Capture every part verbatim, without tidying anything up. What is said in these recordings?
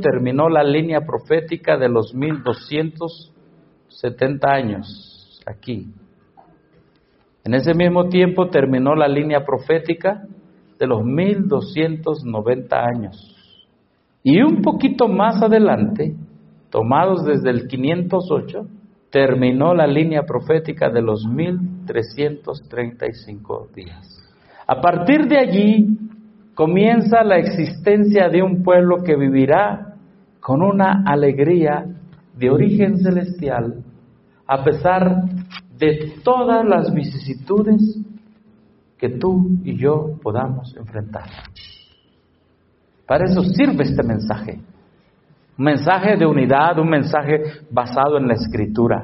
terminó la línea profética de los mil doscientos setenta años, aquí. En ese mismo tiempo terminó la línea profética de los mil doscientos noventa años. Y un poquito más adelante, tomados desde el quinientos ocho, terminó la línea profética de los mil trescientos treinta y cinco días. A partir de allí comienza la existencia de un pueblo que vivirá con una alegría de origen celestial, a pesar de todas las vicisitudes que tú y yo podamos enfrentar. Para eso sirve este mensaje. Un mensaje de unidad, un mensaje basado en la Escritura.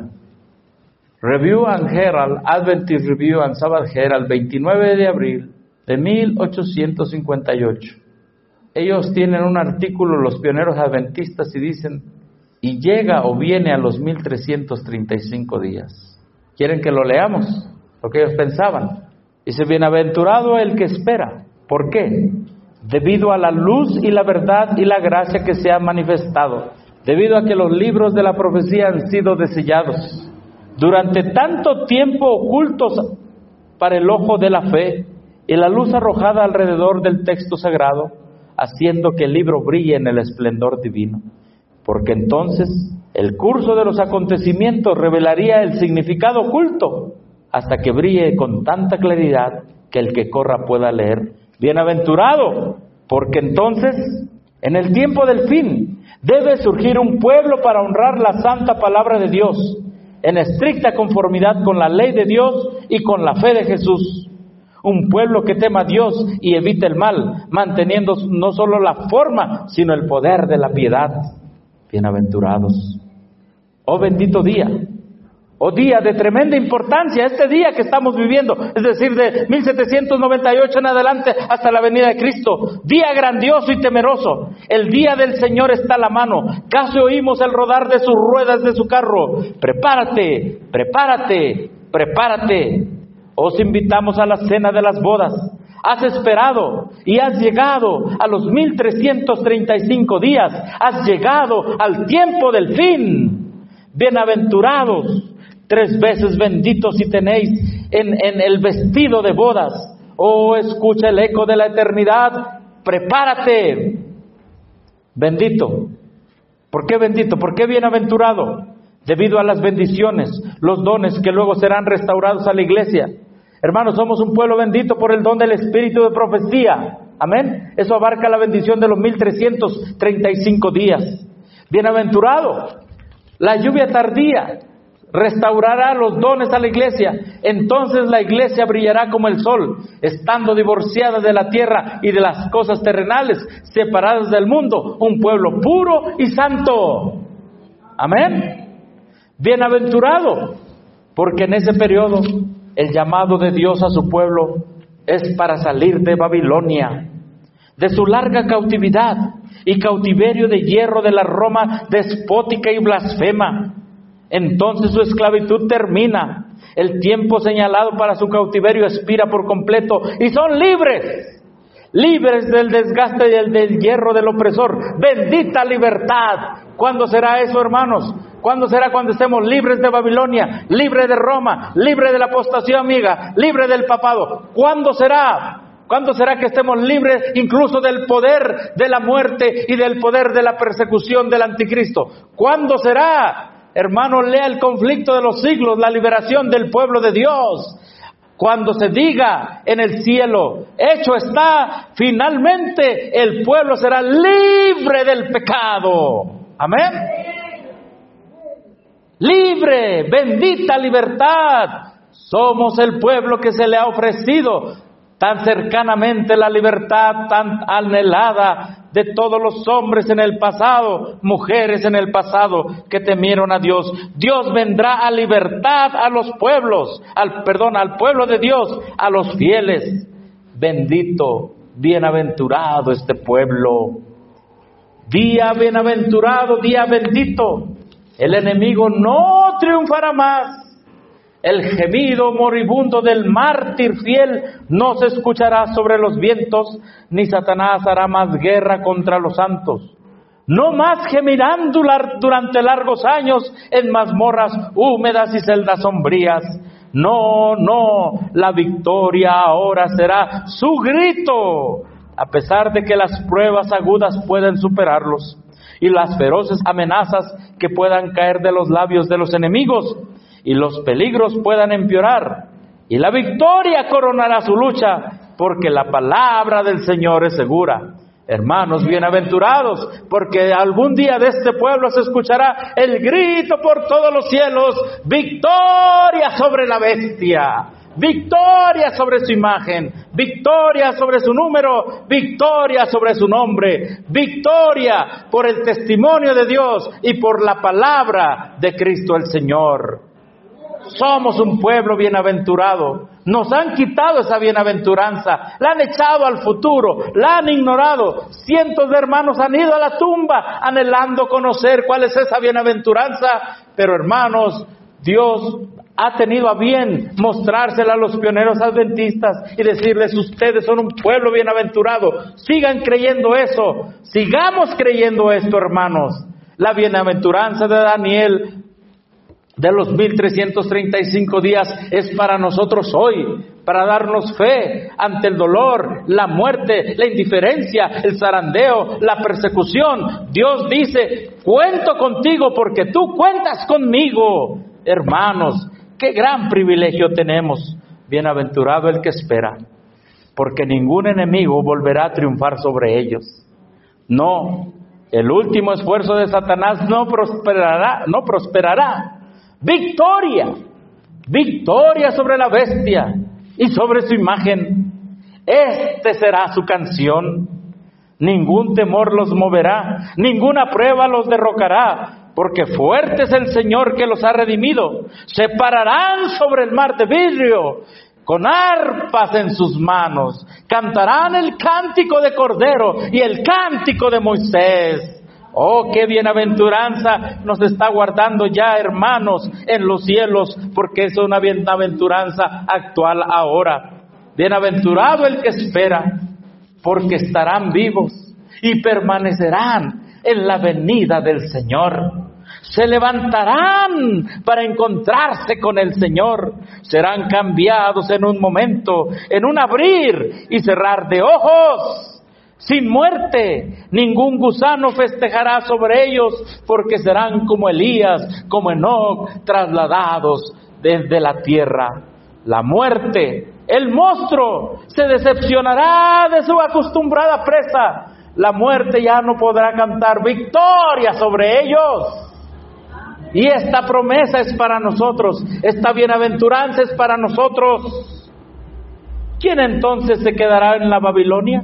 Review and Herald, Adventist Review and Sabbath Herald, veintinueve de abril de mil ochocientos cincuenta y ocho. Ellos tienen un artículo, los pioneros adventistas, y dicen, y llega o viene a los mil trescientos treinta y cinco días. ¿Quieren que lo leamos? Lo que ellos pensaban. Dice, bienaventurado el que espera. ¿Por qué? Debido a la luz y la verdad y la gracia que se ha manifestado, debido a que los libros de la profecía han sido desellados, durante tanto tiempo ocultos para el ojo de la fe, y la luz arrojada alrededor del texto sagrado, haciendo que el libro brille en el esplendor divino. Porque entonces el curso de los acontecimientos revelaría el significado oculto, hasta que brille con tanta claridad que el que corra pueda leer. Bienaventurado, porque entonces, en el tiempo del fin, debe surgir un pueblo para honrar la santa palabra de Dios, en estricta conformidad con la ley de Dios y con la fe de Jesús. Un pueblo que tema a Dios y evite el mal, manteniendo no solo la forma, sino el poder de la piedad. Bienaventurados. Oh bendito día. Oh día de tremenda importancia, este día que estamos viviendo, es decir, de mil setecientos noventa y ocho en adelante hasta la venida de Cristo. Día grandioso y temeroso. El día del Señor está a la mano. Casi oímos el rodar de sus ruedas de su carro. Prepárate, prepárate, prepárate. Os invitamos a la cena de las bodas. Has esperado y has llegado a los mil trescientos treinta y cinco días. Has llegado al tiempo del fin. Bienaventurados. Tres veces benditos si tenéis en, en el vestido de bodas. Oh, escucha el eco de la eternidad. Prepárate. Bendito. ¿Por qué bendito? ¿Por qué bienaventurado? Debido a las bendiciones, los dones que luego serán restaurados a la iglesia. Hermanos, somos un pueblo bendito por el don del espíritu de profecía. Amén. Eso abarca la bendición de los mil trescientos treinta y cinco días. Bienaventurado. La lluvia tardía restaurará los dones a la iglesia. Entonces la iglesia brillará como el sol, estando divorciada de la tierra y de las cosas terrenales, separadas del mundo, un pueblo puro y santo. Amén. Bienaventurado, porque en ese periodo el llamado de Dios a su pueblo es para salir de Babilonia, de su larga cautividad y cautiverio de hierro de la Roma despótica y blasfema. Entonces su esclavitud termina, el tiempo señalado para su cautiverio expira por completo y son libres, libres del desgaste y del, del hierro del opresor. Bendita libertad. ¿Cuándo será eso, hermanos? ¿Cuándo será? Cuando estemos libres de Babilonia, libres de Roma, libres de la apostasía amiga, libres del papado. ¿Cuándo será? ¿Cuándo será que estemos libres incluso del poder de la muerte y del poder de la persecución del anticristo? ¿Cuándo será? Hermano, lea el conflicto de los siglos, la liberación del pueblo de Dios. Cuando se diga en el cielo, hecho está, finalmente el pueblo será libre del pecado. Amén. Libre, bendita libertad. Somos el pueblo que se le ha ofrecido tan cercanamente la libertad tan anhelada de todos los hombres en el pasado, mujeres en el pasado que temieron a Dios. Dios vendrá a libertad a los pueblos, al perdón, al pueblo de Dios, a los fieles. Bendito, bienaventurado este pueblo. Día bienaventurado, día bendito. El enemigo no triunfará más. El gemido moribundo del mártir fiel no se escuchará sobre los vientos, ni Satanás hará más guerra contra los santos. No más gemirán durante largos años en mazmorras húmedas y celdas sombrías. No, no, la victoria ahora será su grito, a pesar de que las pruebas agudas pueden superarlos y las feroces amenazas que puedan caer de los labios de los enemigos y los peligros puedan empeorar. Y la victoria coronará su lucha, porque la palabra del Señor es segura. Hermanos bienaventurados, porque algún día de este pueblo se escuchará el grito por todos los cielos: victoria sobre la bestia, victoria sobre su imagen, victoria sobre su número, victoria sobre su nombre, victoria por el testimonio de Dios y por la palabra de Cristo el Señor. Somos un pueblo bienaventurado. Nos han quitado esa bienaventuranza, la han echado al futuro, la han ignorado. Cientos de hermanos han ido a la tumba anhelando conocer cuál es esa bienaventuranza. Pero hermanos, Dios ha tenido a bien mostrársela a los pioneros adventistas y decirles: ustedes son un pueblo bienaventurado. Sigan creyendo eso, sigamos creyendo esto, hermanos. La bienaventuranza de Daniel de los mil trescientos treinta y cinco días es para nosotros hoy, para darnos fe ante el dolor, la muerte, la indiferencia, el zarandeo, la persecución. Dios dice: cuento contigo porque tú cuentas conmigo. Hermanos, qué gran privilegio tenemos. Bienaventurado el que espera, porque ningún enemigo volverá a triunfar sobre ellos. No, el último esfuerzo de Satanás no prosperará, no prosperará. Victoria, victoria sobre la bestia y sobre su imagen. Este será su canción. Ningún temor los moverá, ninguna prueba los derrocará, porque fuerte es el Señor que los ha redimido. Se pararán sobre el mar de vidrio, con arpas en sus manos. Cantarán el cántico de Cordero y el cántico de Moisés. Oh, qué bienaventuranza nos está guardando ya, hermanos, en los cielos, porque es una bienaventuranza actual ahora. Bienaventurado el que espera, porque estarán vivos y permanecerán en la venida del Señor. Se levantarán para encontrarse con el Señor. Serán cambiados en un momento, en un abrir y cerrar de ojos. Sin muerte, ningún gusano festejará sobre ellos, porque serán como Elías, como Enoc, trasladados desde la tierra. La muerte, el monstruo, se decepcionará de su acostumbrada presa. La muerte ya no podrá cantar victoria sobre ellos. Y esta promesa es para nosotros, esta bienaventuranza es para nosotros. ¿Quién entonces se quedará en la Babilonia?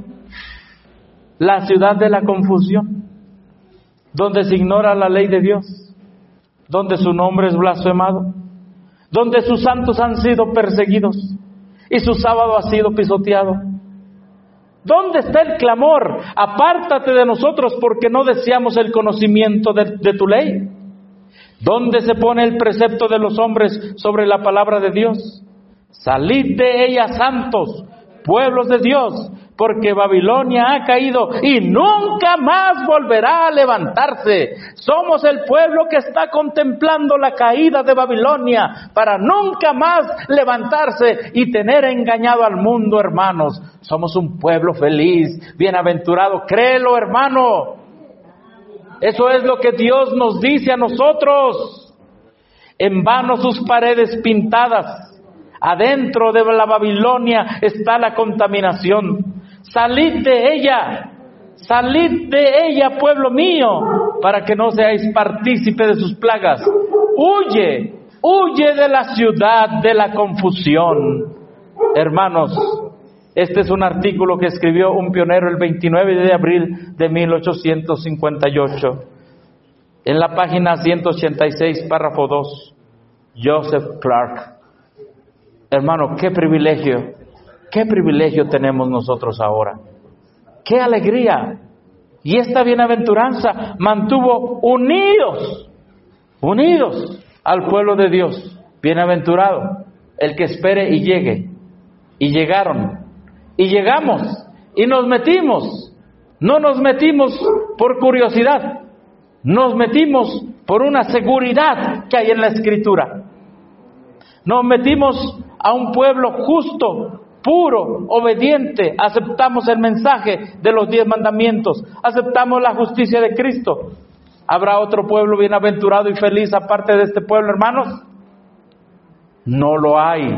La ciudad de la confusión, donde se ignora la ley de Dios, donde su nombre es blasfemado, donde sus santos han sido perseguidos y su sábado ha sido pisoteado. ¿Dónde está el clamor? Apártate de nosotros porque no deseamos el conocimiento de, de tu ley. ¿Dónde se pone el precepto de los hombres sobre la palabra de Dios? Salid de ella, santos, pueblos de Dios, porque Babilonia ha caído y nunca más volverá a levantarse. Somos el pueblo que está contemplando la caída de Babilonia para nunca más levantarse y tener engañado al mundo, hermanos. Somos un pueblo feliz, bienaventurado. Créelo, hermano. Eso es lo que Dios nos dice a nosotros. En vano sus paredes pintadas. Adentro de la Babilonia está la contaminación. Salid de ella, salid de ella, pueblo mío, para que no seáis partícipe de sus plagas. Huye, huye de la ciudad de la confusión. Hermanos, este es un artículo que escribió un pionero el veintinueve de abril de mil ochocientos cincuenta y ocho. En la página ciento ochenta y seis, párrafo dos, Joseph Clark. Hermano, qué privilegio, qué privilegio tenemos nosotros ahora. ¡Qué alegría! Y esta bienaventuranza mantuvo unidos, unidos al pueblo de Dios. Bienaventurado el que espere y llegue. Y llegaron, y llegamos, y nos metimos. No nos metimos por curiosidad, nos metimos por una seguridad que hay en la Escritura. Nos metimos a un pueblo justo, puro, obediente. Aceptamos el mensaje de los diez mandamientos, aceptamos la justicia de Cristo. ¿Habrá otro pueblo bienaventurado y feliz aparte de este pueblo, hermanos? No lo hay.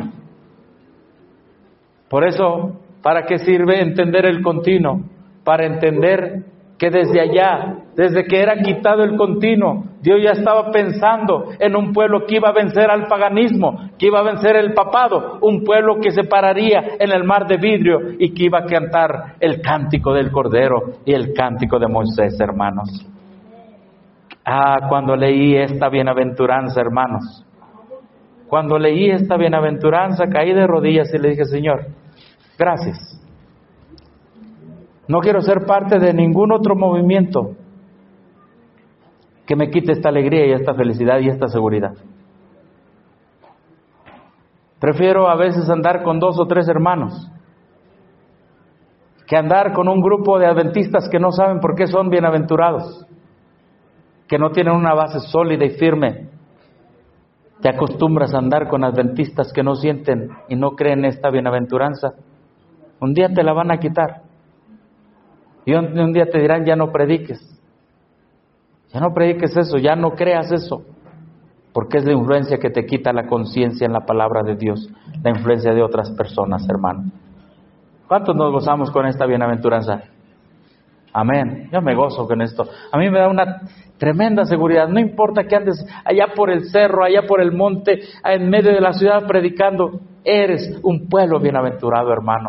Por eso, ¿para qué sirve entender el continuo? Para entender que desde allá, desde que era quitado el continuo, Dios ya estaba pensando en un pueblo que iba a vencer al paganismo, que iba a vencer el papado, un pueblo que se pararía en el mar de vidrio y que iba a cantar el cántico del Cordero y el cántico de Moisés, hermanos. Ah, cuando leí esta bienaventuranza, hermanos, cuando leí esta bienaventuranza, caí de rodillas y le dije: Señor, gracias. No quiero ser parte de ningún otro movimiento que me quite esta alegría y esta felicidad y esta seguridad. Prefiero a veces andar con dos o tres hermanos que andar con un grupo de adventistas que no saben por qué son bienaventurados, que no tienen una base sólida y firme. Te acostumbras a andar con adventistas que no sienten y no creen esta bienaventuranza. Un día te la van a quitar. Y un, un día te dirán: ya no prediques. Ya no prediques eso, ya no creas eso. Porque es la influencia que te quita la conciencia en la palabra de Dios, la influencia de otras personas, hermano. ¿Cuántos nos gozamos con esta bienaventuranza? Amén. Yo me gozo con esto. A mí me da una tremenda seguridad. No importa que andes allá por el cerro, allá por el monte, en medio de la ciudad predicando. Eres un pueblo bienaventurado, hermano.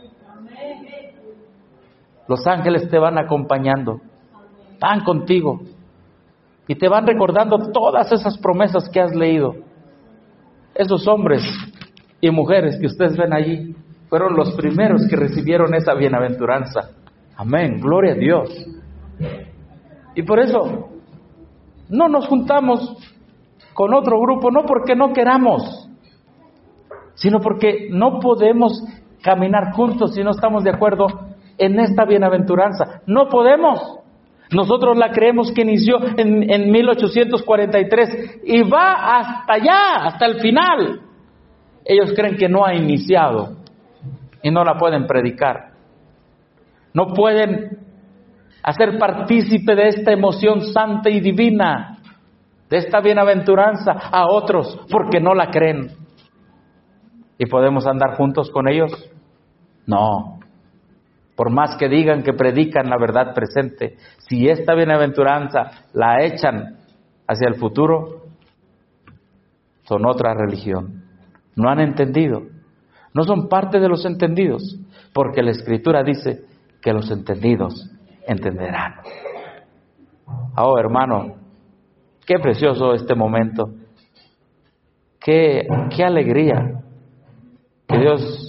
Los ángeles te van acompañando, van contigo y te van recordando todas esas promesas que has leído. Esos hombres y mujeres que ustedes ven allí fueron los primeros que recibieron esa bienaventuranza. Amén, gloria a Dios. Y por eso no nos juntamos con otro grupo, no porque no queramos, sino porque no podemos caminar juntos si no estamos de acuerdo en esta bienaventuranza. No podemos. Nosotros la creemos que inició en, en mil ochocientos cuarenta y tres y va hasta allá, hasta el final. Ellos creen que no ha iniciado y no la pueden predicar. No pueden hacer partícipe de esta emoción santa y divina, de esta bienaventuranza a otros, porque no la creen. ¿Y podemos andar juntos con ellos? No. Por más que digan que predican la verdad presente, si esta bienaventuranza la echan hacia el futuro, son otra religión. No han entendido. No son parte de los entendidos, porque la Escritura dice que los entendidos entenderán. Oh, hermano, qué precioso este momento. Qué, qué alegría que Dios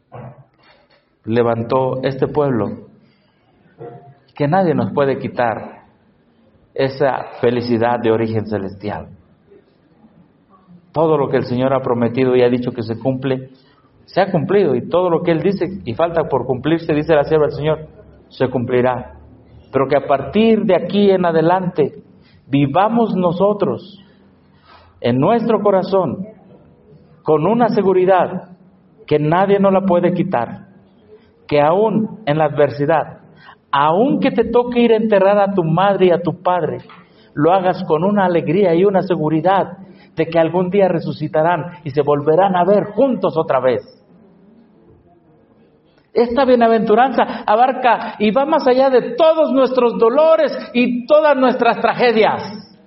levantó este pueblo, que nadie nos puede quitar esa felicidad de origen celestial. Todo lo que el Señor ha prometido y ha dicho que se cumple, se ha cumplido, y todo lo que Él dice y falta por cumplirse, dice la sierva del Señor, se cumplirá. Pero que a partir de aquí en adelante vivamos nosotros en nuestro corazón con una seguridad que nadie nos la puede quitar, que aún en la adversidad, aun que te toque ir a enterrar a tu madre y a tu padre, lo hagas con una alegría y una seguridad de que algún día resucitarán y se volverán a ver juntos otra vez. Esta bienaventuranza abarca y va más allá de todos nuestros dolores y todas nuestras tragedias.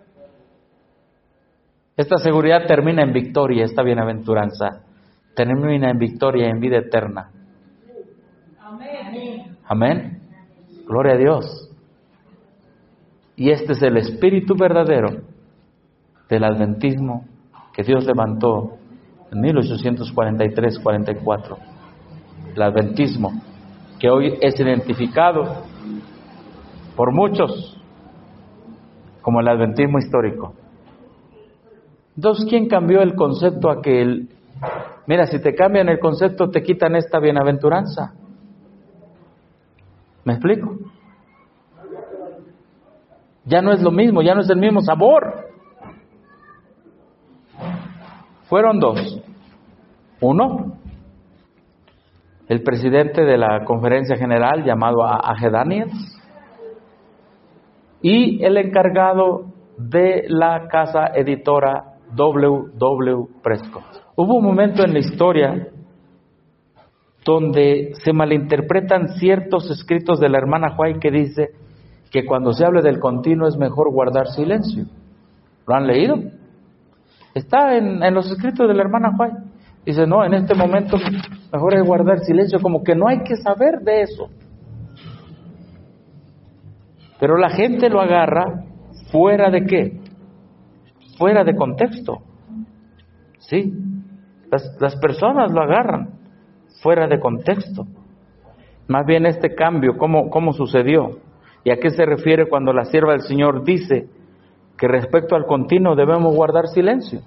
Esta seguridad termina en victoria, esta bienaventuranza termina en victoria, en vida eterna. Amén. Amén. Gloria a Dios. Y este es el espíritu verdadero del adventismo que Dios levantó en mil ochocientos cuarenta y tres cuarenta y cuatro. El adventismo que hoy es identificado por muchos como el adventismo histórico. Entonces, ¿quién cambió el concepto a que el... Mira, si te cambian el concepto, te quitan esta bienaventuranza. ¿Me explico? Ya no es lo mismo, ya no es el mismo sabor. Fueron dos. Uno, el presidente de la conferencia general llamado A G Daniels y el encargado de la casa editora W W Prescott. Hubo un momento en la historia donde se malinterpretan ciertos escritos de la hermana White que dice que cuando se hable del continuo es mejor guardar silencio. ¿Lo han leído? Está en, en los escritos de la hermana White. Dice, no, en este momento mejor es guardar silencio, como que no hay que saber de eso. Pero la gente lo agarra fuera de qué? Fuera de contexto. Sí, las, las personas lo agarran fuera de contexto. Más bien este cambio, ¿cómo, cómo sucedió? ¿Y a qué se refiere cuando la sierva del Señor dice que respecto al continuo debemos guardar silencio?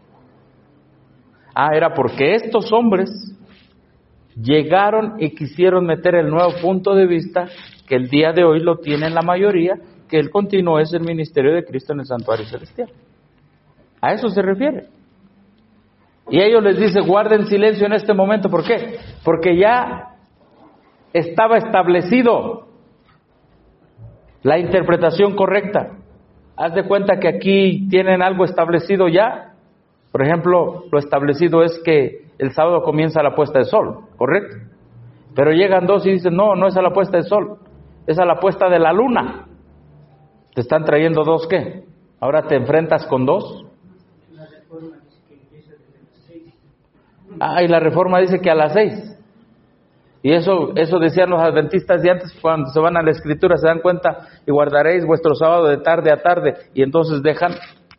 Ah, era porque estos hombres llegaron y quisieron meter el nuevo punto de vista que el día de hoy lo tienen la mayoría, que el continuo es el ministerio de Cristo en el santuario celestial. A eso se refiere. Y ellos les dice, guarden silencio en este momento. ¿Por qué? Porque ya estaba establecido la interpretación correcta. Haz de cuenta que aquí tienen algo establecido ya. Por ejemplo, lo establecido es que el sábado comienza la puesta de sol, ¿correcto? Pero llegan dos y dicen, no, no es a la puesta de sol, es a la puesta de la luna. Te están trayendo dos, ¿qué? Ahora te enfrentas con dos. Ah, y la reforma dice que a las seis. Y eso, eso decían los adventistas de antes, cuando se van a la escritura se dan cuenta, y guardaréis vuestro sábado de tarde a tarde, y entonces dejan.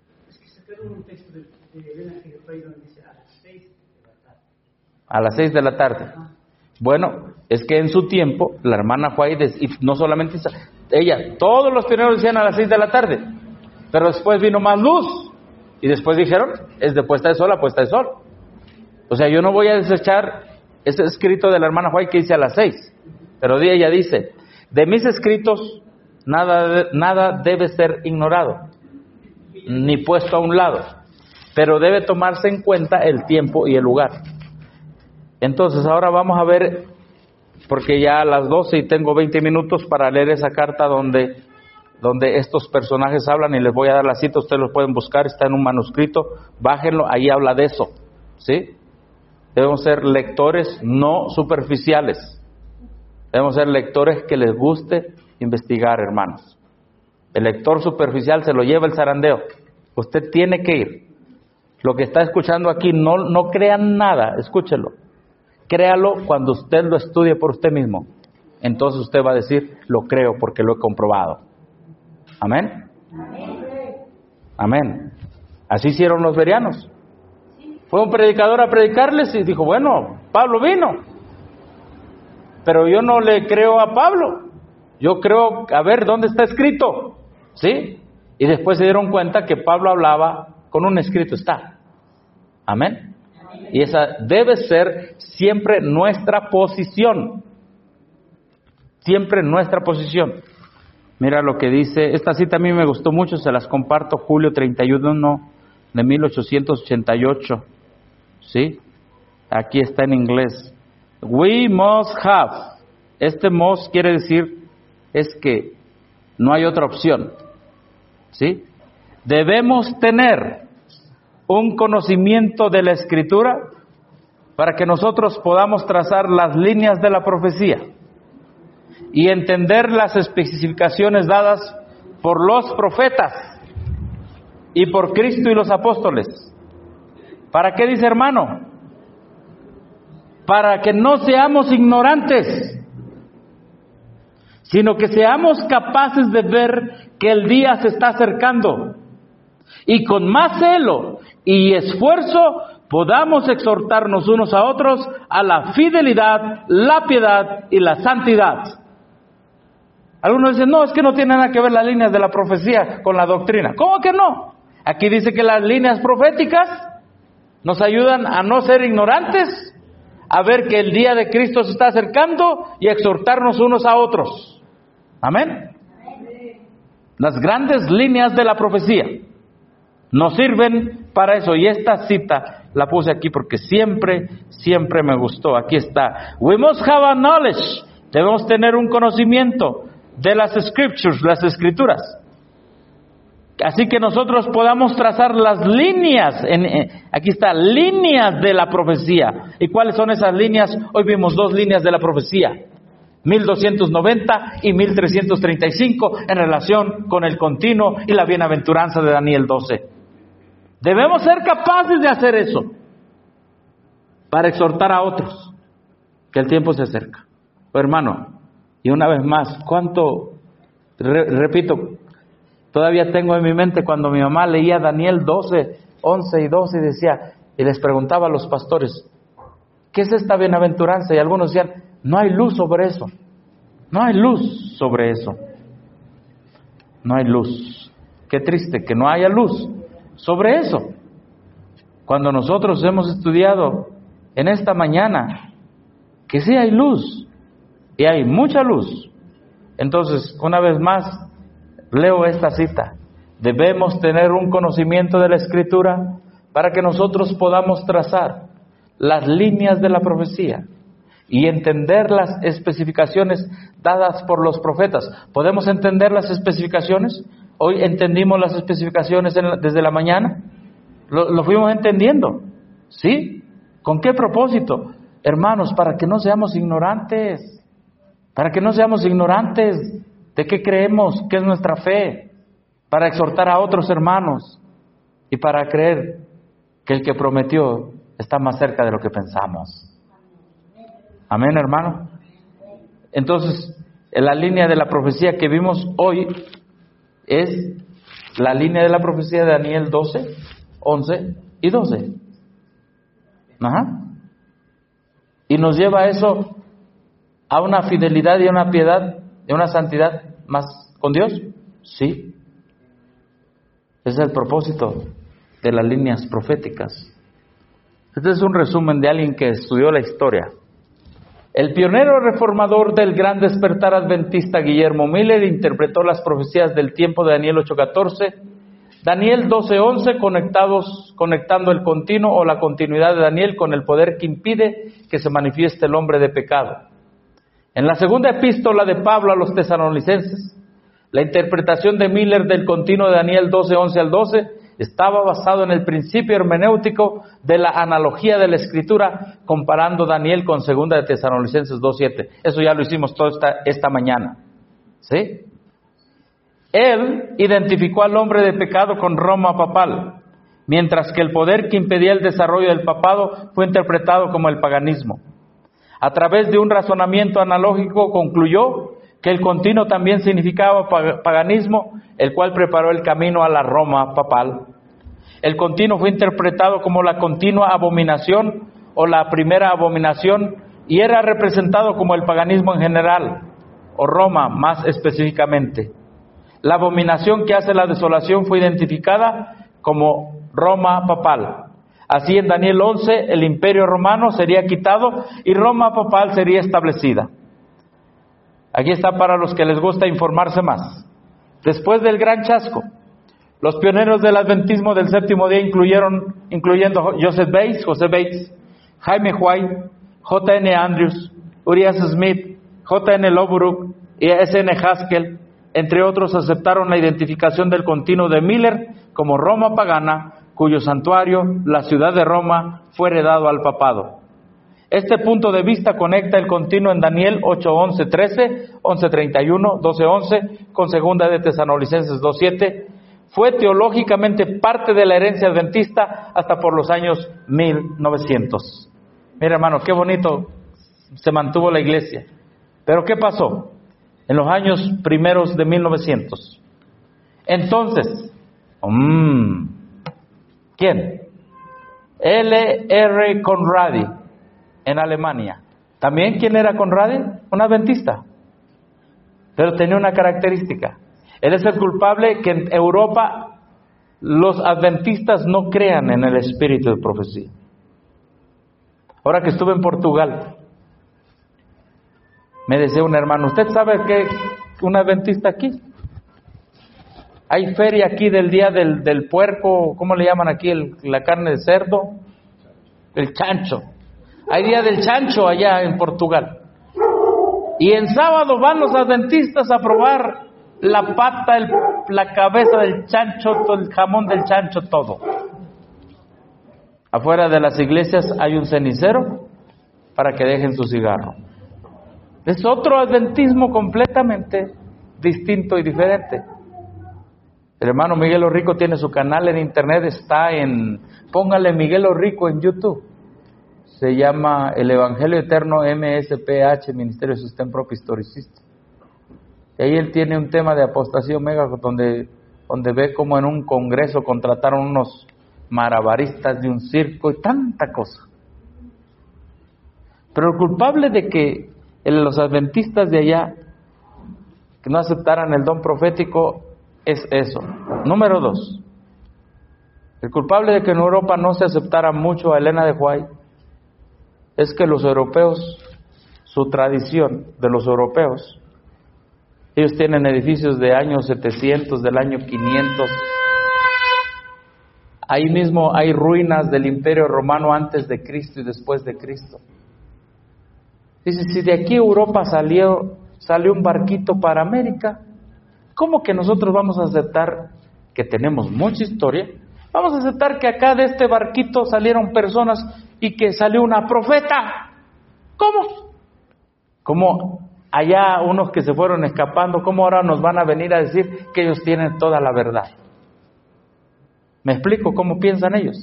A las seis de la tarde. Bueno, es que en su tiempo, la hermana White, y no solamente ella, todos los primeros decían a las seis de la tarde, pero después vino más luz, y después dijeron, es de puesta de sol a puesta de sol. O sea, yo no voy a desechar ese escrito de la hermana White que dice a las seis, pero ella dice, de mis escritos nada, nada debe ser ignorado, ni puesto a un lado, pero debe tomarse en cuenta el tiempo y el lugar. Entonces ahora vamos a ver, porque ya a las doce y tengo veinte minutos para leer esa carta donde, donde estos personajes hablan, y les voy a dar la cita, ustedes lo pueden buscar, está en un manuscrito, bájenlo, ahí habla de eso, ¿sí? Debemos ser lectores no superficiales, debemos ser lectores que les guste investigar, hermanos. El lector superficial se lo lleva el zarandeo. Usted tiene que ir. Lo que está escuchando aquí, no, no crean nada, escúchelo. Créalo cuando usted lo estudie por usted mismo. Entonces usted va a decir, lo creo porque lo he comprobado. Amén. Amén. Así hicieron los bereanos. Fue un predicador a predicarles y dijo, bueno, Pablo vino, pero yo no le creo a Pablo. Yo creo, a ver, ¿dónde está escrito? ¿Sí? Y después se dieron cuenta que Pablo hablaba con un escrito, está. Amén. Y esa debe ser siempre nuestra posición. Siempre nuestra posición. Mira lo que dice, esta cita a mí me gustó mucho, se las comparto, julio treinta y uno de mil ochocientos ochenta y ocho. ¿Sí? Aquí está en inglés. We must have. Este must quiere decir, es que no hay otra opción. ¿Sí? Debemos tener un conocimiento de la Escritura para que nosotros podamos trazar las líneas de la profecía y entender las especificaciones dadas por los profetas y por Cristo y los apóstoles. ¿Para qué dice, hermano? Para que no seamos ignorantes, sino que seamos capaces de ver que el día se está acercando y con más celo y esfuerzo podamos exhortarnos unos a otros a la fidelidad, la piedad y la santidad. Algunos dicen, no, es que no tiene nada que ver las líneas de la profecía con la doctrina. ¿Cómo que no? Aquí dice que las líneas proféticas nos ayudan a no ser ignorantes, a ver que el día de Cristo se está acercando y a exhortarnos unos a otros. Amén. Las grandes líneas de la profecía nos sirven para eso. Y esta cita la puse aquí porque siempre, siempre me gustó. Aquí está. We must have a knowledge. Debemos tener un conocimiento de las scriptures, las escrituras. Así que nosotros podamos trazar las líneas, en, en, aquí está, líneas de la profecía. ¿Y cuáles son esas líneas? Hoy vimos dos líneas de la profecía, mil doscientos noventa y mil trescientos treinta y cinco, en relación con el continuo y la bienaventuranza de Daniel doce. Debemos ser capaces de hacer eso para exhortar a otros que el tiempo se acerca. Oh, hermano, y una vez más, ¿cuánto, re, repito, todavía tengo en mi mente cuando mi mamá leía Daniel doce, once y doce y decía, y les preguntaba a los pastores, ¿qué es esta bienaventuranza? Y algunos decían, no hay luz sobre eso. No hay luz sobre eso. No hay luz. Qué triste que no haya luz sobre eso. Cuando nosotros hemos estudiado en esta mañana que sí hay luz y hay mucha luz. Entonces, una vez más, leo esta cita. Debemos tener un conocimiento de la Escritura para que nosotros podamos trazar las líneas de la profecía y entender las especificaciones dadas por los profetas. ¿Podemos entender las especificaciones? Hoy entendimos las especificaciones en la, desde la mañana. Lo, lo fuimos entendiendo. ¿Sí? ¿Con qué propósito? Hermanos, para que no seamos ignorantes. Para que no seamos ignorantes de qué creemos, qué es nuestra fe. Para exhortar a otros hermanos. Y para creer que el que prometió está más cerca de lo que pensamos. Amén, hermano. Entonces, en la línea de la profecía que vimos hoy es la línea de la profecía de Daniel doce, once y doce. Ajá. Y nos lleva a eso, a una fidelidad y a una piedad, y a una santidad más con Dios. Sí. Ese es el propósito de las líneas proféticas. Este es un resumen de alguien que estudió la historia. El pionero reformador del gran despertar adventista Guillermo Miller interpretó las profecías del tiempo de Daniel ocho catorce, Daniel doce once, conectados, conectando el continuo o la continuidad de Daniel con el poder que impide que se manifieste el hombre de pecado. En la segunda epístola de Pablo a los tesalonicenses, la interpretación de Miller del continuo de Daniel doce once al doce estaba basado en el principio hermenéutico de la analogía de la Escritura, comparando Daniel con segunda de Tesalonicenses dos siete. Eso ya lo hicimos toda esta, esta mañana. ¿Sí? Él identificó al hombre de pecado con Roma papal, mientras que el poder que impedía el desarrollo del papado fue interpretado como el paganismo. A través de un razonamiento analógico concluyó que el continuo también significaba paganismo, el cual preparó el camino a la Roma papal. El continuo fue interpretado como la continua abominación o la primera abominación y era representado como el paganismo en general, o Roma más específicamente. La abominación que hace la desolación fue identificada como Roma papal. Así en Daniel once el imperio romano sería quitado y Roma papal sería establecida. Aquí está para los que les gusta informarse más. Después del gran chasco, los pioneros del adventismo del séptimo día incluyeron, incluyendo Joseph Bates, José Bates, Jaime White, J N Andrews, Urias Smith, J N Lowbrook y S N Haskell, entre otros, aceptaron la identificación del continuo de Miller como Roma pagana, cuyo santuario, la ciudad de Roma, fue heredado al papado. Este punto de vista conecta el continuo en Daniel ocho once trece, once treinta y uno, doce once con segunda de Tesalonicenses dos siete. Fue teológicamente parte de la herencia adventista hasta por los años mil novecientos. Mira, hermano, qué bonito se mantuvo la iglesia. Pero ¿qué pasó en los años primeros de mil novecientos? Entonces, mmm, ¿quién? L R Conradi en Alemania. ¿También quién era Conradi? Un adventista. Pero tenía una característica. Él es el culpable que en Europa los adventistas no crean en el espíritu de profecía. Ahora que estuve en Portugal, me decía un hermano, ¿usted sabe qué un adventista aquí? Hay feria aquí del día del, del puerco, ¿cómo le llaman aquí? El, la carne de cerdo, el chancho. Hay día del chancho allá en Portugal. Y en sábado van los adventistas a probar la pata, el, la cabeza del chancho, todo el jamón del chancho, todo. Afuera de las iglesias hay un cenicero para que dejen su cigarro. Es otro adventismo completamente distinto y diferente. El hermano Miguel Orrico tiene su canal en internet, está en, póngale Miguel Orrico en YouTube. Se llama El Evangelio Eterno M S P H, Ministerio de Sustento Propio Historicista. Y ahí él tiene un tema de apostasía omega, donde, donde ve como en un congreso contrataron unos malabaristas de un circo y tanta cosa. Pero el culpable de que los adventistas de allá que no aceptaran el don profético es eso. Número dos, el culpable de que en Europa no se aceptara mucho a Elena de White es que los europeos, su tradición de los europeos, ellos tienen edificios de años setecientos, del año quinientos. Ahí mismo hay ruinas del Imperio Romano antes de Cristo y después de Cristo. Dice, si de aquí Europa salió, salió un barquito para América, ¿cómo que nosotros vamos a aceptar que tenemos mucha historia? Vamos a aceptar que acá de este barquito salieron personas y que salió una profeta. ¿Cómo? Como allá unos que se fueron escapando, ¿cómo ahora nos van a venir a decir que ellos tienen toda la verdad? ¿Me explico cómo piensan ellos?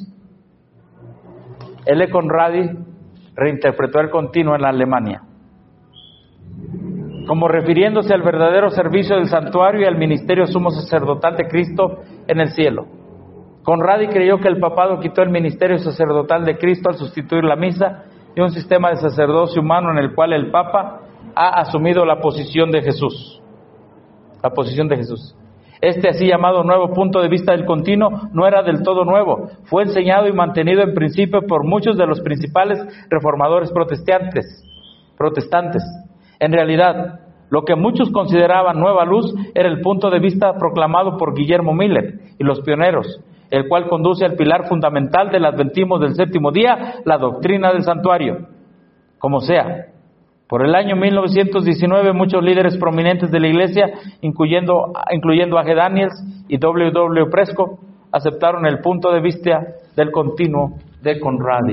L. Conradi reinterpretó el continuo en la Alemania, como refiriéndose al verdadero servicio del santuario y al ministerio sumo sacerdotal de Cristo en el cielo. Conradi creyó que el papado quitó el ministerio sacerdotal de Cristo al sustituir la misa y un sistema de sacerdocio humano en el cual el Papa ha asumido la posición de Jesús. La posición de Jesús. Este así llamado nuevo punto de vista del continuo no era del todo nuevo. Fue enseñado y mantenido en principio por muchos de los principales reformadores protestantes. protestantes. En realidad, lo que muchos consideraban nueva luz era el punto de vista proclamado por Guillermo Miller y los pioneros, el cual conduce al pilar fundamental del adventismo del séptimo día, la doctrina del santuario. Como sea, por el año mil novecientos diecinueve, muchos líderes prominentes de la iglesia, incluyendo, incluyendo a G. Daniels y W W Prescott, aceptaron el punto de vista del continuo de Conradi.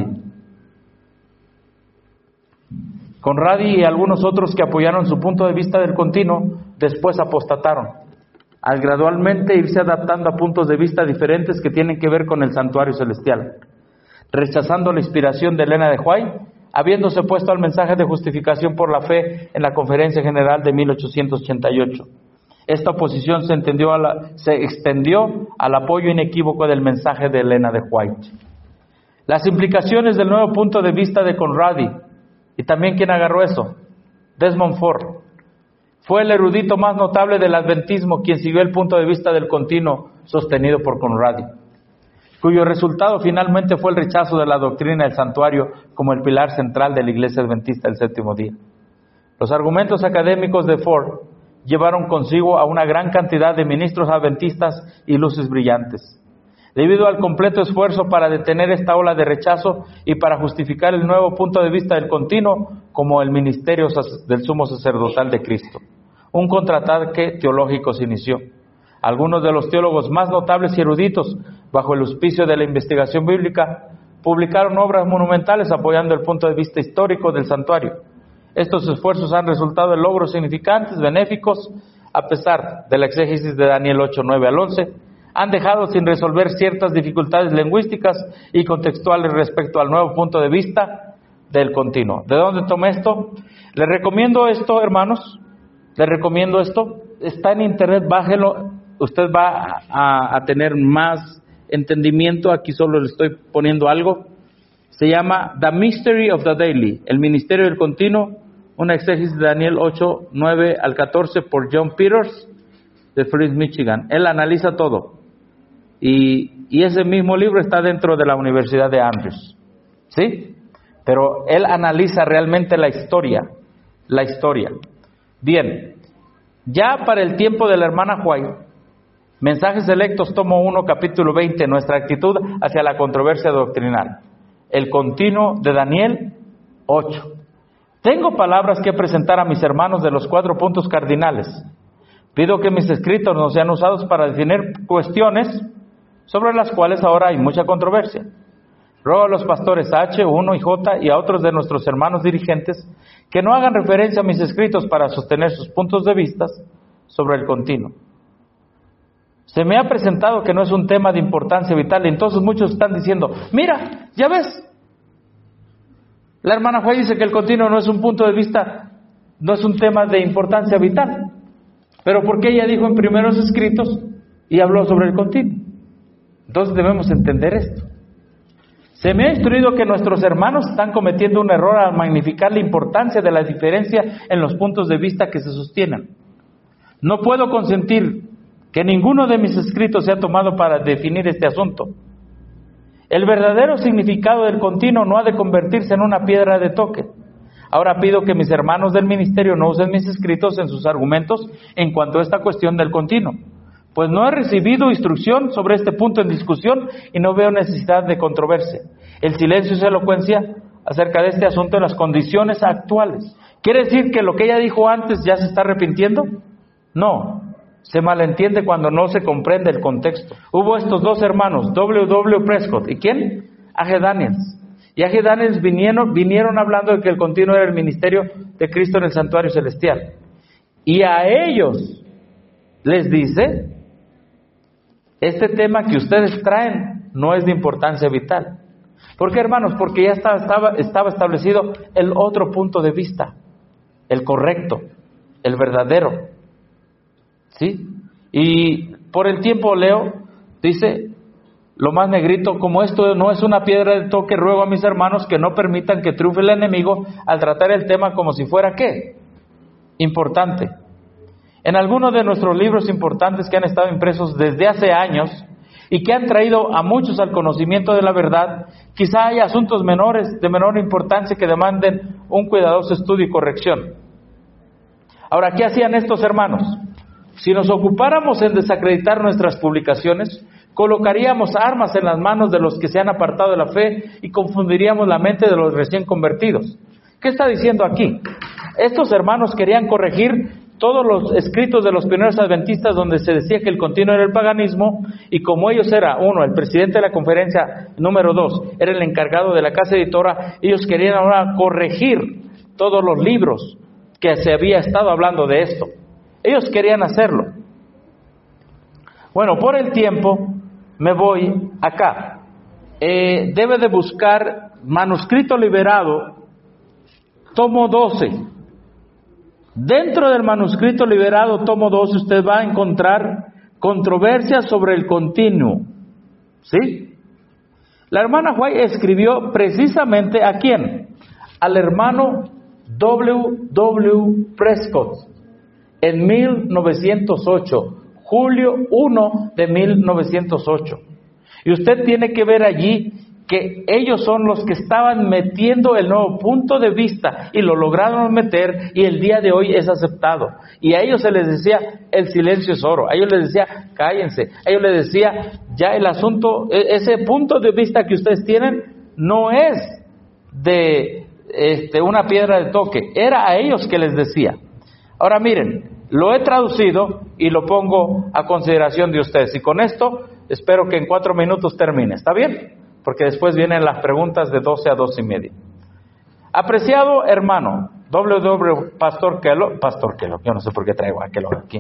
Conradi y algunos otros que apoyaron su punto de vista del continuo, después apostataron, al gradualmente irse adaptando a puntos de vista diferentes que tienen que ver con el santuario celestial, rechazando la inspiración de Elena de White, habiéndose puesto al mensaje de justificación por la fe en la Conferencia General de mil ochocientos ochenta y ocho. Esta oposición se, entendió a la, se extendió al apoyo inequívoco del mensaje de Elena de White. Las implicaciones del nuevo punto de vista de Conradi, y también quien agarró eso, Desmond Ford, fue el erudito más notable del adventismo quien siguió el punto de vista del continuo sostenido por Conradi, cuyo resultado finalmente fue el rechazo de la doctrina del santuario como el pilar central de la iglesia adventista del séptimo día. Los argumentos académicos de Ford llevaron consigo a una gran cantidad de ministros adventistas y luces brillantes. Debido al completo esfuerzo para detener esta ola de rechazo y para justificar el nuevo punto de vista del continuo como el ministerio del sumo sacerdotal de Cristo, un contraataque teológico se inició. Algunos de los teólogos más notables y eruditos, bajo el auspicio de la investigación bíblica, publicaron obras monumentales apoyando el punto de vista histórico del santuario. Estos esfuerzos han resultado en logros significantes, benéficos, a pesar de la exégesis de Daniel ocho, nueve al once, han dejado sin resolver ciertas dificultades lingüísticas y contextuales respecto al nuevo punto de vista del continuo. ¿De dónde tomé esto? Les recomiendo esto, hermanos, les recomiendo esto, está en internet, bájelo, usted va a, a tener más entendimiento, aquí solo le estoy poniendo algo. Se llama The Mystery of the Daily, el Ministerio del Continuo, una exégesis de Daniel ocho, nueve al catorce por John Peters de Flint, Michigan. Él analiza todo. Y, y ese mismo libro está dentro de la Universidad de Andrews, ¿sí? Pero él analiza realmente la historia, la historia. Bien, ya para el tiempo de la hermana White, Mensajes Selectos, tomo uno, capítulo veinte, nuestra actitud hacia la controversia doctrinal. El continuo de Daniel ocho. Tengo palabras que presentar a mis hermanos de los cuatro puntos cardinales. Pido que mis escritos no sean usados para definir cuestiones sobre las cuales ahora hay mucha controversia. Ruego a los pastores H, uno y J y a otros de nuestros hermanos dirigentes que no hagan referencia a mis escritos para sostener sus puntos de vista sobre el continuo. Se me ha presentado que no es un tema de importancia vital, y entonces muchos están diciendo, mira, ya ves, la hermana Juárez dice que el continuo no es un punto de vista, no es un tema de importancia vital, pero ¿por qué ella dijo en primeros escritos y habló sobre el continuo? Entonces debemos entender esto. Se me ha instruido que nuestros hermanos están cometiendo un error al magnificar la importancia de la diferencia en los puntos de vista que se sostienen. No puedo consentir que ninguno de mis escritos sea tomado para definir este asunto. El verdadero significado del continuo no ha de convertirse en una piedra de toque. Ahora pido que mis hermanos del ministerio no usen mis escritos en sus argumentos en cuanto a esta cuestión del continuo, pues no he recibido instrucción sobre este punto en discusión y no veo necesidad de controversia. El silencio es elocuencia acerca de este asunto en las condiciones actuales. ¿Quiere decir que lo que ella dijo antes ya se está arrepintiendo? No. Se malentiende cuando no se comprende el contexto. Hubo estos dos hermanos, W W Prescott, ¿y quién? A G Daniels. Y A G Daniels vinieron, vinieron hablando de que el continuo era el ministerio de Cristo en el santuario celestial. Y a ellos les dice, este tema que ustedes traen no es de importancia vital. ¿Por qué, hermanos? Porque ya estaba, estaba, estaba establecido el otro punto de vista, el correcto, el verdadero. ¿Sí? Y por el tiempo leo, dice, lo más negrito, como esto no es una piedra de toque, ruego a mis hermanos que no permitan que triunfe el enemigo al tratar el tema como si fuera, ¿qué? Importante. En algunos de nuestros libros importantes que han estado impresos desde hace años y que han traído a muchos al conocimiento de la verdad, quizá haya asuntos menores, de menor importancia, que demanden un cuidadoso estudio y corrección. Ahora, ¿qué hacían estos hermanos? Si nos ocupáramos en desacreditar nuestras publicaciones, colocaríamos armas en las manos de los que se han apartado de la fe y confundiríamos la mente de los recién convertidos. ¿Qué está diciendo aquí? Estos hermanos querían corregir todos los escritos de los primeros adventistas donde se decía que el continuo era el paganismo, y como ellos era, uno, el presidente de la conferencia, número dos, era el encargado de la casa editora, ellos querían ahora corregir todos los libros que se había estado hablando de esto. Ellos querían hacerlo. Bueno, por el tiempo me voy acá. Eh, debe de buscar manuscrito liberado, tomo doce. Dentro del manuscrito liberado, tomo doce, usted va a encontrar controversias sobre el continuo. ¿Sí? La hermana White escribió precisamente ¿a quién? Al hermano W W Prescott. En mil novecientos ocho, julio primero de mil novecientos ocho. Y usted tiene que ver allí que ellos son los que estaban metiendo el nuevo punto de vista y lo lograron meter, y el día de hoy es aceptado. Y a ellos se les decía, el silencio es oro. A ellos les decía, cállense. A ellos les decía, ya el asunto, ese punto de vista que ustedes tienen no es de este, una piedra de toque. Era a ellos que les decía. Ahora miren, lo he traducido y lo pongo a consideración de ustedes. Y con esto espero que en cuatro minutos termine. ¿Está bien? Porque después vienen las preguntas de doce a doce y media. Apreciado hermano, W W Pastor Kellogg, Pastor Kellogg, yo no sé por qué traigo a Kellogg aquí.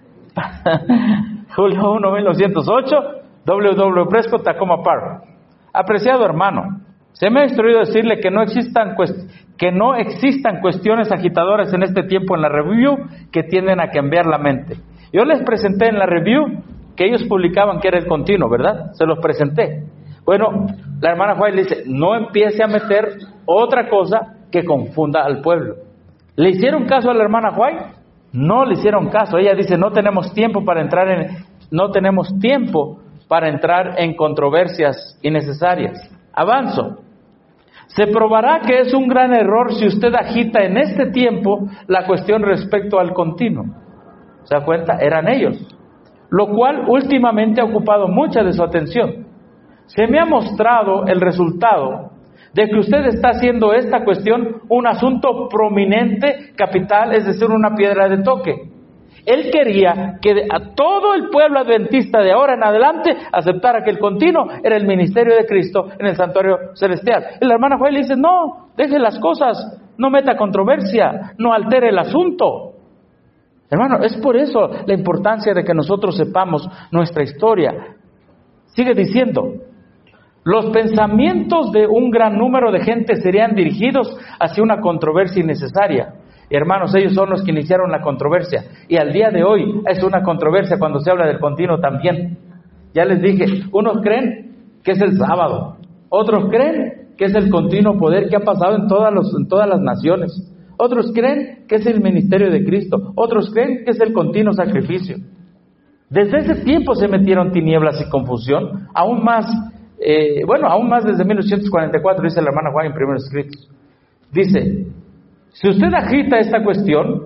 julio primero, mil novecientos ocho, W W Prescott, Tacoma Park. Apreciado hermano, se me ha instruido decirle que no existan cuest- que no existan cuestiones agitadoras en este tiempo en la review que tienden a cambiar la mente. Yo les presenté en la review que ellos publicaban que era el continuo, ¿verdad? Se los presenté. Bueno, la hermana White le dice, no empiece a meter otra cosa que confunda al pueblo. ¿Le hicieron caso a la hermana White? No le hicieron caso. Ella dice, no tenemos tiempo para entrar en, no tenemos tiempo para entrar en controversias innecesarias. Avanzo. Se probará que es un gran error si usted agita en este tiempo la cuestión respecto al continuo. ¿Se da cuenta? Eran ellos. lo cual últimamente ha ocupado mucha de su atención. Se me ha mostrado el resultado de que usted está haciendo esta cuestión un asunto prominente, capital, es decir, una piedra de toque. Él quería que a todo el pueblo adventista de ahora en adelante aceptara que el continuo era el ministerio de Cristo en el santuario celestial. Y la hermana Juárez le dice, no, deje las cosas, no meta controversia, no altere el asunto. Hermano, es por eso la importancia de que nosotros sepamos nuestra historia. Sigue diciendo, los pensamientos de un gran número de gente serían dirigidos hacia una controversia innecesaria. Y hermanos, ellos son los que iniciaron la controversia. Y al día de hoy es una controversia cuando se habla del continuo también. Ya les dije, unos creen que es el sábado. Otros creen que es el continuo poder que ha pasado en todas, los, en todas las naciones. Otros creen que es el ministerio de Cristo. Otros creen que es el continuo sacrificio. Desde ese tiempo se metieron tinieblas y confusión. Aún más, eh, bueno, aún más desde mil ochocientos cuarenta y cuatro, dice la hermana Juan en Primeros Escritos. Dice, si usted agita esta cuestión,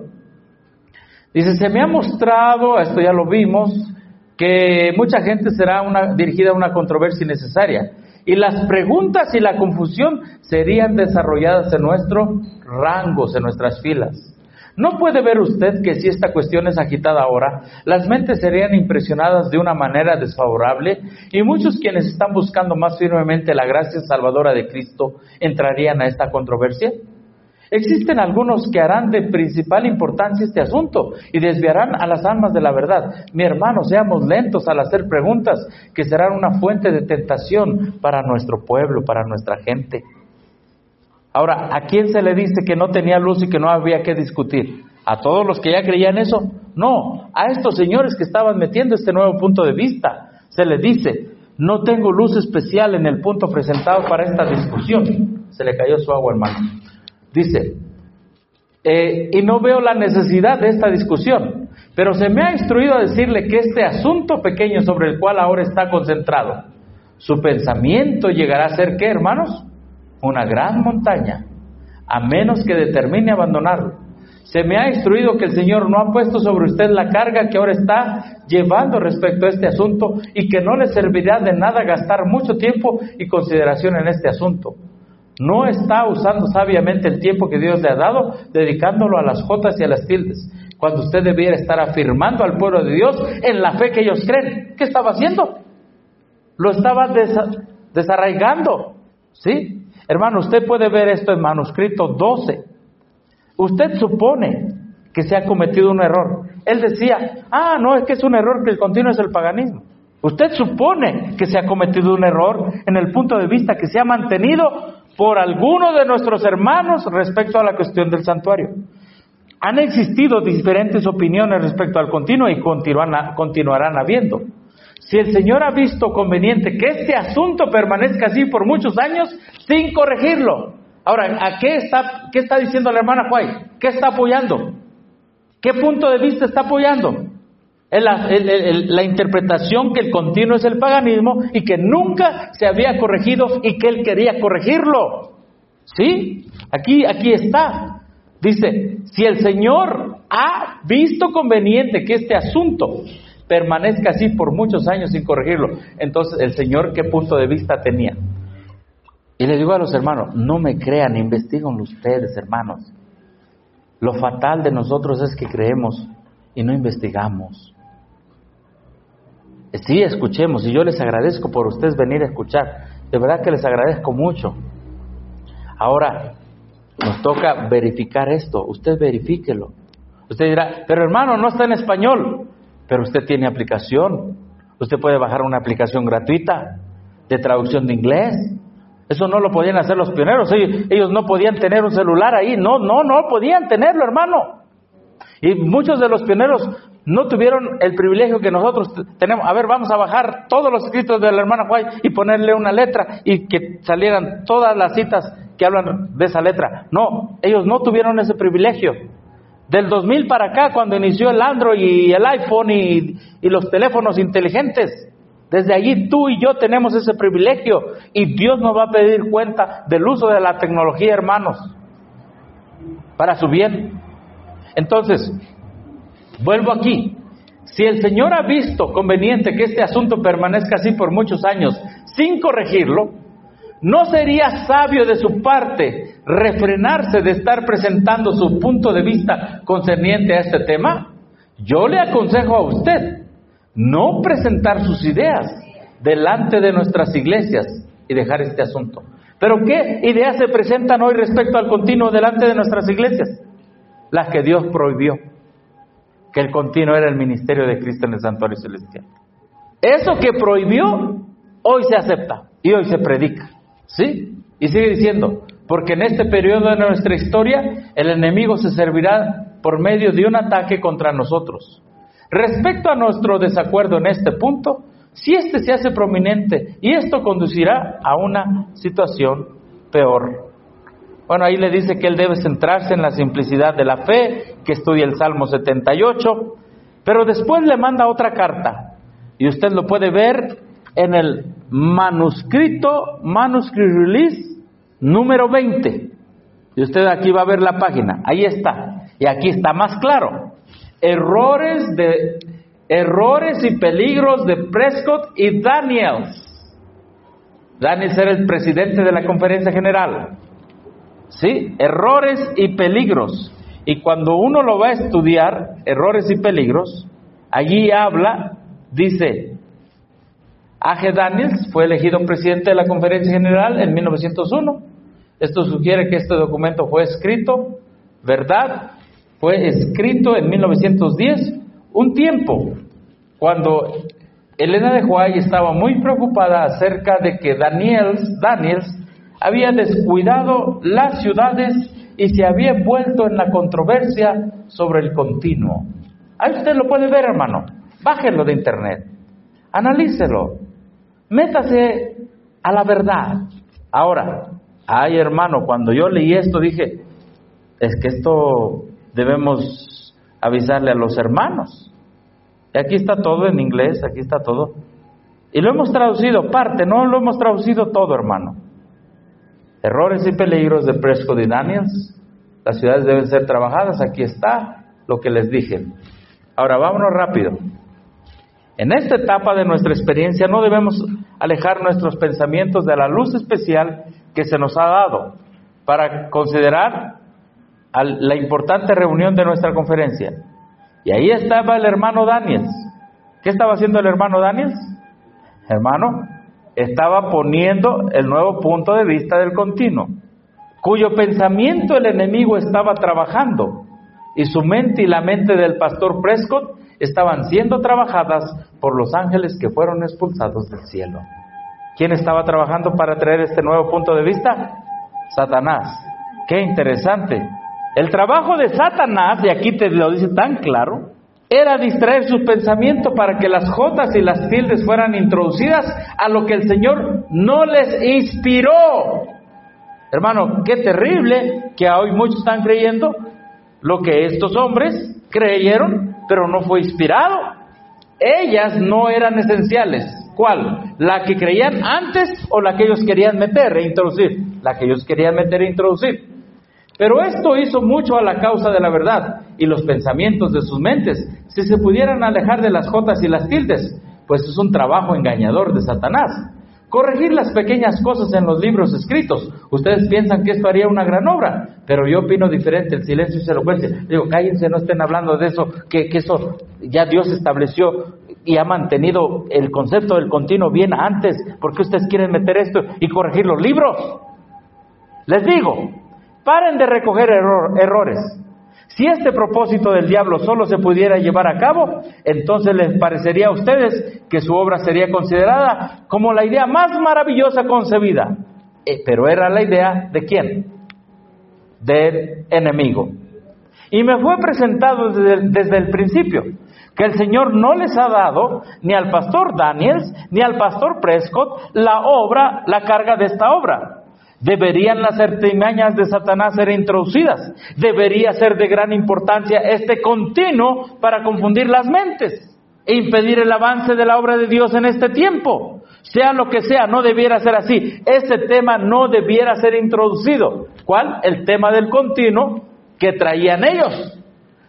dice, se me ha mostrado, esto ya lo vimos, que mucha gente será una, dirigida a una controversia innecesaria. Y las preguntas y la confusión serían desarrolladas en nuestros rangos, en nuestras filas. ¿No puede ver usted que si esta cuestión es agitada ahora, las mentes serían impresionadas de una manera desfavorable y muchos quienes están buscando más firmemente la gracia salvadora de Cristo entrarían a esta controversia? Existen algunos que harán de principal importancia este asunto y desviarán a las almas de la verdad. Mi hermano, seamos lentos al hacer preguntas que serán una fuente de tentación para nuestro pueblo, para nuestra gente. Ahora, ¿a quién se le dice que no tenía luz y que no había que discutir? ¿A todos los que ya creían eso? No, a estos señores que estaban metiendo este nuevo punto de vista. Se les dice, no tengo luz especial en el punto presentado para esta discusión. Se le cayó su agua, hermano. Dice, eh, y no veo la necesidad de esta discusión, pero se me ha instruido a decirle que este asunto pequeño sobre el cual ahora está concentrado, su pensamiento llegará a ser, ¿qué, hermanos? Una gran montaña, a menos que determine abandonarlo. Se me ha instruido que el Señor no ha puesto sobre usted la carga que ahora está llevando respecto a este asunto y que no le servirá de nada gastar mucho tiempo y consideración en este asunto. No está usando sabiamente el tiempo que Dios le ha dado, dedicándolo a las jotas y a las tildes, cuando usted debiera estar afirmando al pueblo de Dios en la fe que ellos creen. ¿Qué estaba haciendo? Lo estaba desa- desarraigando, ¿sí? Hermano, usted puede ver esto en manuscrito doce. Usted supone que se ha cometido un error. Él decía, ah, no, es que es un error que el continuo es el paganismo. Usted supone que se ha cometido un error en el punto de vista que se ha mantenido por algunos de nuestros hermanos respecto a la cuestión del santuario. Han existido diferentes opiniones respecto al continuo y continuarán, continuarán habiendo. Si el Señor ha visto conveniente que este asunto permanezca así por muchos años, sin corregirlo. Ahora, ¿a qué está, qué está diciendo la hermana White? ¿Qué está apoyando? ¿Qué punto de vista está apoyando? La, el, el, la interpretación que el continuo es el paganismo y que nunca se había corregido y que él quería corregirlo. ¿Sí? Aquí, aquí está. Dice, si el Señor ha visto conveniente que este asunto permanezca así por muchos años sin corregirlo, entonces el Señor, ¿qué punto de vista tenía? Y le digo a los hermanos, no me crean, investiguen ustedes, hermanos. Lo fatal de nosotros es que creemos y no investigamos. Sí, escuchemos, y yo les agradezco por ustedes venir a escuchar. De verdad que les agradezco mucho. Ahora, nos toca verificar esto. Usted verifíquelo. Usted dirá, pero hermano, no está en español. Pero usted tiene aplicación. Usted puede bajar una aplicación gratuita de traducción de inglés. Eso no lo podían hacer los pioneros. Ellos, ellos no podían tener un celular ahí. No, no, no podían tenerlo, hermano. Y muchos de los pioneros no tuvieron el privilegio que nosotros tenemos. A ver, vamos a bajar todos los escritos de la hermana White y ponerle una letra y que salieran todas las citas que hablan de esa letra. No, ellos no tuvieron ese privilegio. Del dos mil para acá, cuando inició el Android y el iPhone y, y los teléfonos inteligentes, desde allí tú y yo tenemos ese privilegio y Dios nos va a pedir cuenta del uso de la tecnología, hermanos, para su bien. Entonces, vuelvo aquí. si el Señor ha visto conveniente que este asunto permanezca así por muchos años sin corregirlo, ¿no sería sabio de su parte refrenarse de estar presentando su punto de vista concerniente a este tema? Yo le aconsejo a usted no presentar sus ideas delante de nuestras iglesias y dejar este asunto. ¿Pero qué ideas se presentan hoy respecto al continuo delante de nuestras iglesias? Las que Dios prohibió, que el continuo era el ministerio de Cristo en el santuario celestial. Eso que prohibió, hoy se acepta y hoy se predica, ¿sí? Y sigue diciendo, porque en este periodo de nuestra historia, el enemigo se servirá por medio de un ataque contra nosotros. Respecto a nuestro desacuerdo en este punto, si este se hace prominente, y esto conducirá a una situación peor. Bueno, ahí le dice que él debe centrarse en la simplicidad de la fe, que estudie el Salmo setenta y ocho, pero después le manda otra carta, y usted lo puede ver en el manuscrito, manuscript release número veinte, y usted aquí va a ver la página, ahí está, y aquí está más claro, errores de errores y peligros de Prescott y Daniels. Daniels era el presidente de la conferencia general. ¿Sí? Errores y peligros. Y cuando uno lo va a estudiar, errores y peligros, allí habla, dice, A G Daniels fue elegido presidente de la conferencia general en mil novecientos uno. Esto sugiere que este documento fue escrito, ¿verdad? Fue escrito en mil novecientos diez, un tiempo cuando Elena de White estaba muy preocupada acerca de que Daniels, Daniels había descuidado las ciudades y se había envuelto en la controversia sobre el continuo. Ahí usted lo puede ver, hermano. Bájelo de internet, analícelo, métase a la verdad. Ahora, ay hermano, cuando yo leí esto dije, es que esto debemos avisarle a los hermanos. Y aquí está todo en inglés, aquí está todo. Y lo hemos traducido parte, no lo hemos traducido todo, hermano. Errores y peligros de Prescott y Daniels. Las ciudades deben ser trabajadas, aquí está lo que les dije. Ahora vámonos rápido. En esta etapa de nuestra experiencia no debemos alejar nuestros pensamientos de la luz especial que se nos ha dado para considerar la importante reunión de nuestra conferencia. Y ahí estaba el hermano Daniels. ¿Qué estaba haciendo el hermano Daniels? Hermano, estaba poniendo el nuevo punto de vista del continuo, cuyo pensamiento el enemigo estaba trabajando, y su mente y la mente del pastor Prescott estaban siendo trabajadas por los ángeles que fueron expulsados del cielo. ¿Quién estaba trabajando para traer este nuevo punto de vista? Satanás. ¡Qué interesante! El trabajo de Satanás, y aquí te lo dice tan claro, era distraer sus pensamientos para que las jotas y las tildes fueran introducidas a lo que el Señor no les inspiró. Hermano, qué terrible que hoy muchos están creyendo lo que estos hombres creyeron, pero no fue inspirado. Ellas no eran esenciales. ¿Cuál? ¿La que creían antes o la que ellos querían meter e introducir? La que ellos querían meter e introducir. Pero esto hizo mucho a la causa de la verdad y los pensamientos de sus mentes, si se pudieran alejar de las jotas y las tildes, pues es un trabajo engañador de Satanás. Corregir las pequeñas cosas en los libros escritos. Ustedes piensan que esto haría una gran obra, pero yo opino diferente. El silencio es elocuencia. Digo, cállense, no estén hablando de eso, que, que eso ya Dios estableció y ha mantenido el concepto del continuo bien antes. ¿Por qué ustedes quieren meter esto y corregir los libros? Les digo, paren de recoger error, errores. Si este propósito del diablo solo se pudiera llevar a cabo, entonces les parecería a ustedes que su obra sería considerada como la idea más maravillosa concebida. Eh, pero era la idea ¿de quién? Del enemigo. Y me fue presentado desde, desde el principio que el Señor no les ha dado ni al pastor Daniels ni al pastor Prescott la obra, la carga de esta obra. Deberían las artimañas de Satanás ser introducidas. Debería ser de gran importancia este continuo para confundir las mentes e impedir el avance de la obra de Dios en este tiempo. Sea lo que sea, no debiera ser así. Ese tema no debiera ser introducido. ¿Cuál? El tema del continuo que traían ellos.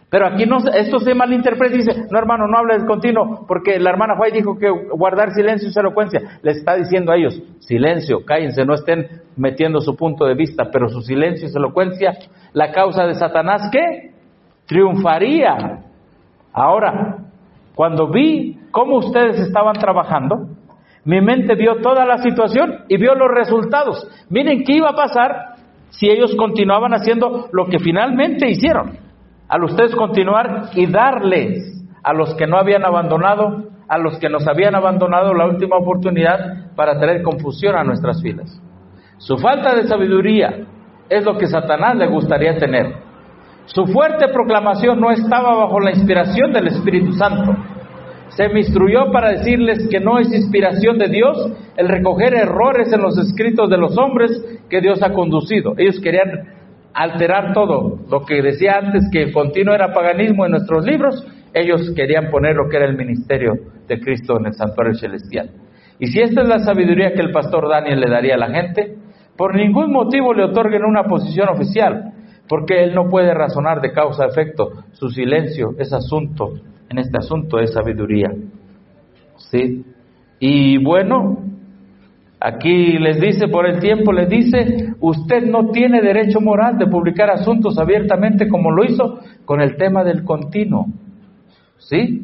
Pero aquí no, esto se malinterpreta y dice, no hermano, no hable del continuo, porque la hermana White dijo que guardar silencio es elocuencia. Le está diciendo a ellos, silencio, cállense, no estén metiendo su punto de vista, pero su silencio es elocuencia. La causa de Satanás, ¿qué? Triunfaría. Ahora, cuando vi cómo ustedes estaban trabajando, mi mente vio toda la situación y vio los resultados. Miren qué iba a pasar si ellos continuaban haciendo lo que finalmente hicieron. Al ustedes continuar y darles a los que no habían abandonado, a los que nos habían abandonado la última oportunidad para traer confusión a nuestras filas. Su falta de sabiduría es lo que Satanás le gustaría tener. Su fuerte proclamación no estaba bajo la inspiración del Espíritu Santo. Se me instruyó para decirles que no es inspiración de Dios el recoger errores en los escritos de los hombres que Dios ha conducido. Ellos querían alterar todo. Lo que decía antes que continuo era paganismo en nuestros libros, ellos querían poner lo que era el ministerio de Cristo en el santuario celestial. Y si esta es la sabiduría que el pastor Daniel le daría a la gente, por ningún motivo le otorguen una posición oficial, porque él no puede razonar de causa a efecto. Su silencio es asunto, en este asunto es sabiduría. ¿Sí? Y bueno, aquí les dice, por el tiempo les dice, usted no tiene derecho moral de publicar asuntos abiertamente como lo hizo con el tema del continuo. ¿Sí?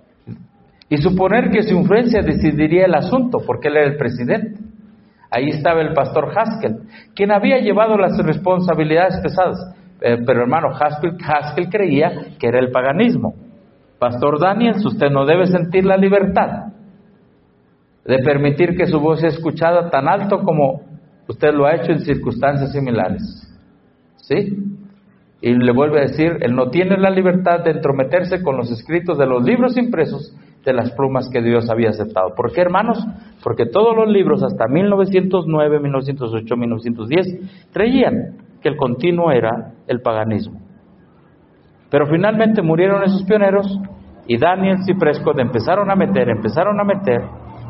Y suponer que su influencia decidiría el asunto, porque él era el presidente. Ahí estaba el pastor Haskell, quien había llevado las responsabilidades pesadas. Eh, pero hermano, Haskell, Haskell creía que era el paganismo. Pastor Daniel, usted no debe sentir la libertad de permitir que su voz sea escuchada tan alto como usted lo ha hecho en circunstancias similares. ¿Sí? Y le vuelve a decir, él no tiene la libertad de entrometerse con los escritos de los libros impresos de las plumas que Dios había aceptado. ¿Por qué, hermanos? Porque todos los libros hasta mil novecientos nueve, mil novecientos ocho, mil novecientos diez creían que el continuo era el paganismo. Pero finalmente murieron esos pioneros y Daniel y Prescott empezaron a meter, empezaron a meter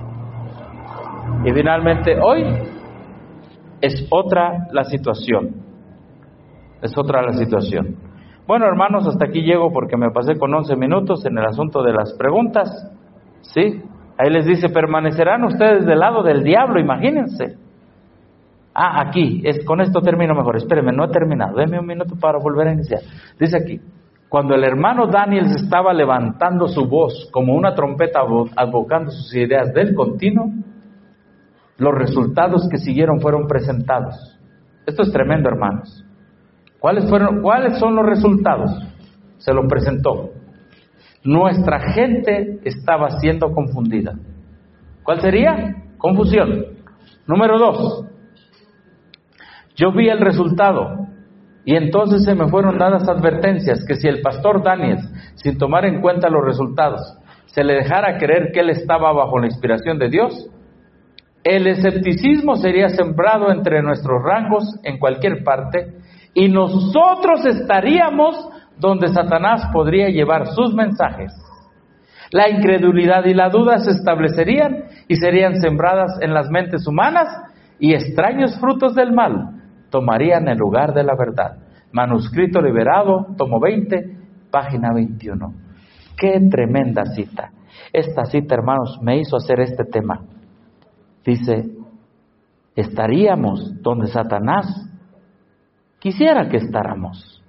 y finalmente hoy es otra la situación. Es otra la situación. Bueno, hermanos, hasta aquí llego porque me pasé con once minutos en el asunto de las preguntas. ¿Sí? Ahí les dice, permanecerán ustedes del lado del diablo, imagínense. Ah, aquí, es, con esto termino mejor. Espérenme, no he terminado. Denme un minuto para volver a iniciar. Dice aquí, cuando el hermano Daniel se estaba levantando su voz como una trompeta advocando sus ideas del continuo, los resultados que siguieron fueron presentados. Esto es tremendo, hermanos. ¿Cuáles fueron, cuáles son los resultados? Se lo presentó. Nuestra gente estaba siendo confundida. ¿Cuál sería? Confusión. Número dos. Yo vi el resultado y entonces se me fueron dadas advertencias que si el pastor Daniel, sin tomar en cuenta los resultados, se le dejara creer que él estaba bajo la inspiración de Dios, el escepticismo sería sembrado entre nuestros rangos en cualquier parte y nosotros estaríamos donde Satanás podría llevar sus mensajes. La incredulidad y la duda se establecerían y serían sembradas en las mentes humanas y extraños frutos del mal tomarían el lugar de la verdad. Manuscrito liberado, tomo veinte, página veintiuno. ¡Qué tremenda cita! Esta cita, hermanos, me hizo hacer este tema. Dice, estaríamos donde Satanás quisiera que estáramos.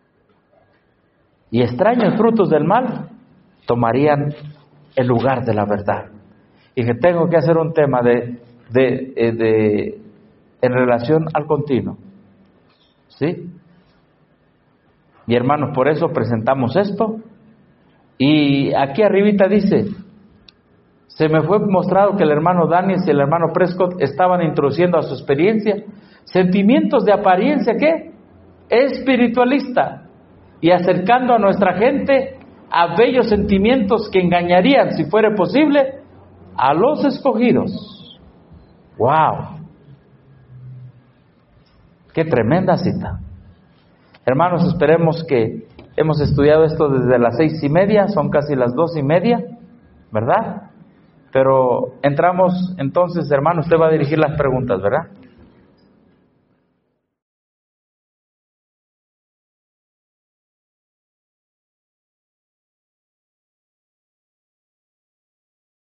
Y extraños frutos del mal tomarían el lugar de la verdad. Y que tengo que hacer un tema de, de, de, de en relación al continuo. ¿Sí? Y hermanos, por eso presentamos esto. Y aquí arribita dice, se me fue mostrado que el hermano Daniel y el hermano Prescott estaban introduciendo a su experiencia sentimientos de apariencia, ¿qué? Espiritualista, y acercando a nuestra gente a bellos sentimientos que engañarían, si fuera posible, a los escogidos. ¡Wow! ¡Qué tremenda cita! Hermanos, esperemos que hemos estudiado esto desde las seis y media, son casi las dos y media, ¿verdad? Pero entramos entonces, hermano, usted va a dirigir las preguntas, ¿verdad?